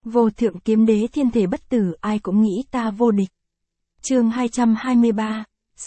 Vô thượng kiếm đế thiên thể bất tử, ai cũng nghĩ ta vô địch. Chương 223,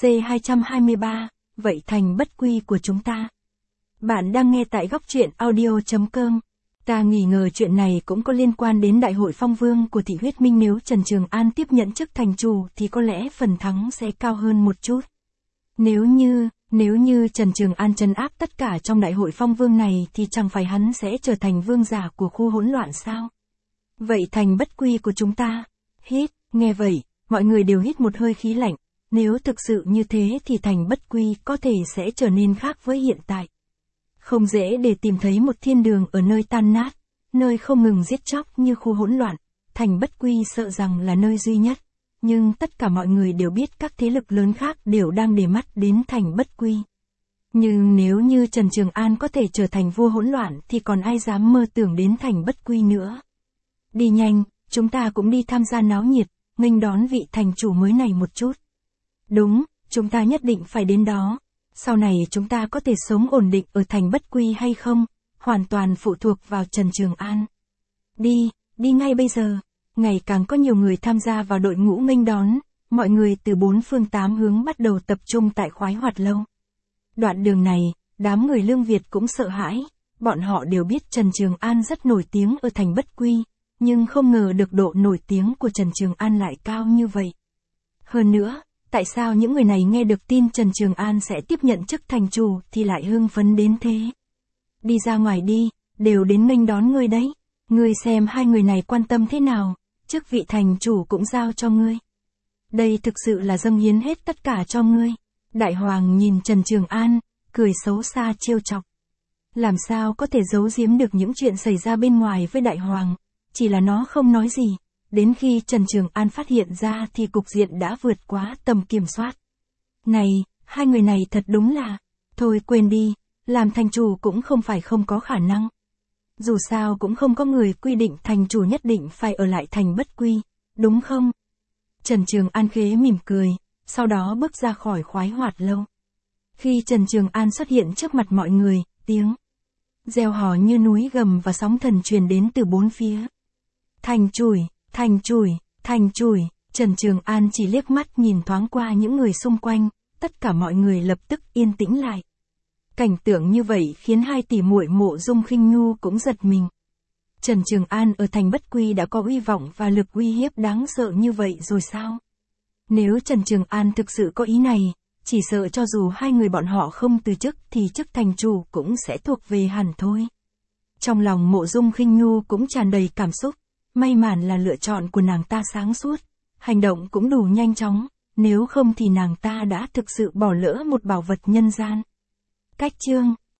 C223, vậy thành bất quy của chúng ta. Bạn đang nghe tại góc truyện audio.com. Ta nghi ngờ chuyện này cũng có liên quan đến đại hội phong vương của thị huyết minh, nếu Trần Trường An tiếp nhận chức thành chủ thì có lẽ phần thắng sẽ cao hơn một chút. Nếu như Trần Trường An trấn áp tất cả trong đại hội phong vương này thì chẳng phải hắn sẽ trở thành vương giả của khu hỗn loạn sao? Vậy thành bất quy của chúng ta. Hít, nghe vậy, mọi người đều hít một hơi khí lạnh. Nếu thực sự như thế thì thành bất quy có thể sẽ trở nên khác với hiện tại. Không dễ để tìm thấy một thiên đường ở nơi tan nát, nơi không ngừng giết chóc như khu hỗn loạn. Thành bất quy sợ rằng là nơi duy nhất. Nhưng tất cả mọi người đều biết các thế lực lớn khác đều đang để mắt đến thành bất quy. Nhưng nếu như Trần Trường An có thể trở thành vua hỗn loạn thì còn ai dám mơ tưởng đến thành bất quy nữa. Đi nhanh, chúng ta cũng đi tham gia náo nhiệt, nghênh đón vị thành chủ mới này một chút. Đúng, chúng ta nhất định phải đến đó. Sau này chúng ta có thể sống ổn định ở thành bất quy hay không, hoàn toàn phụ thuộc vào Trần Trường An. Đi ngay bây giờ. Ngày càng có nhiều người tham gia vào đội ngũ nghênh đón, mọi người từ bốn phương tám hướng bắt đầu tập trung tại Khoái Hoạt Lâu. Đoạn đường này, đám người Lương Việt cũng sợ hãi, bọn họ đều biết Trần Trường An rất nổi tiếng ở thành bất quy, nhưng không ngờ được độ nổi tiếng của Trần Trường An lại cao như vậy. Hơn nữa, tại sao những người này nghe được tin Trần Trường An sẽ tiếp nhận chức thành chủ thì lại hưng phấn đến thế? Đi ra ngoài đi, đều đến nghênh đón ngươi đấy. Ngươi xem hai người này quan tâm thế nào, chức vị thành chủ cũng giao cho ngươi. Đây thực sự là dâng hiến hết tất cả cho ngươi. Đại hoàng nhìn Trần Trường An, cười xấu xa trêu chọc. Làm sao có thể giấu giếm được những chuyện xảy ra bên ngoài với đại hoàng, chỉ là nó không nói gì. Đến khi Trần Trường An phát hiện ra thì cục diện đã vượt quá tầm kiểm soát. Này, hai người này thật đúng là, thôi quên đi, làm thành chủ cũng không phải không có khả năng. Dù sao cũng không có người quy định thành chủ nhất định phải ở lại thành bất quy, đúng không? Trần Trường An khế mỉm cười, sau đó bước ra khỏi Khoái Hoạt Lâu. Khi Trần Trường An xuất hiện trước mặt mọi người, tiếng reo hò như núi gầm và sóng thần truyền đến từ bốn phía. Thành chùi, Trần Trường An chỉ liếc mắt nhìn thoáng qua những người xung quanh, tất cả mọi người lập tức yên tĩnh lại. Cảnh tượng như vậy khiến hai tỷ muội Mộ Dung Khinh Nhu cũng giật mình. Trần Trường An ở thành bất quy đã có uy vọng và lực uy hiếp đáng sợ như vậy rồi sao? Nếu Trần Trường An thực sự có ý này, chỉ sợ cho dù hai người bọn họ không từ chức thì chức thành chủ cũng sẽ thuộc về hẳn thôi. Trong lòng Mộ Dung Khinh Nhu cũng tràn đầy cảm xúc, may mắn là lựa chọn của nàng ta sáng suốt, hành động cũng đủ nhanh chóng, nếu không thì nàng ta đã thực sự bỏ lỡ một bảo vật nhân gian. Cách chương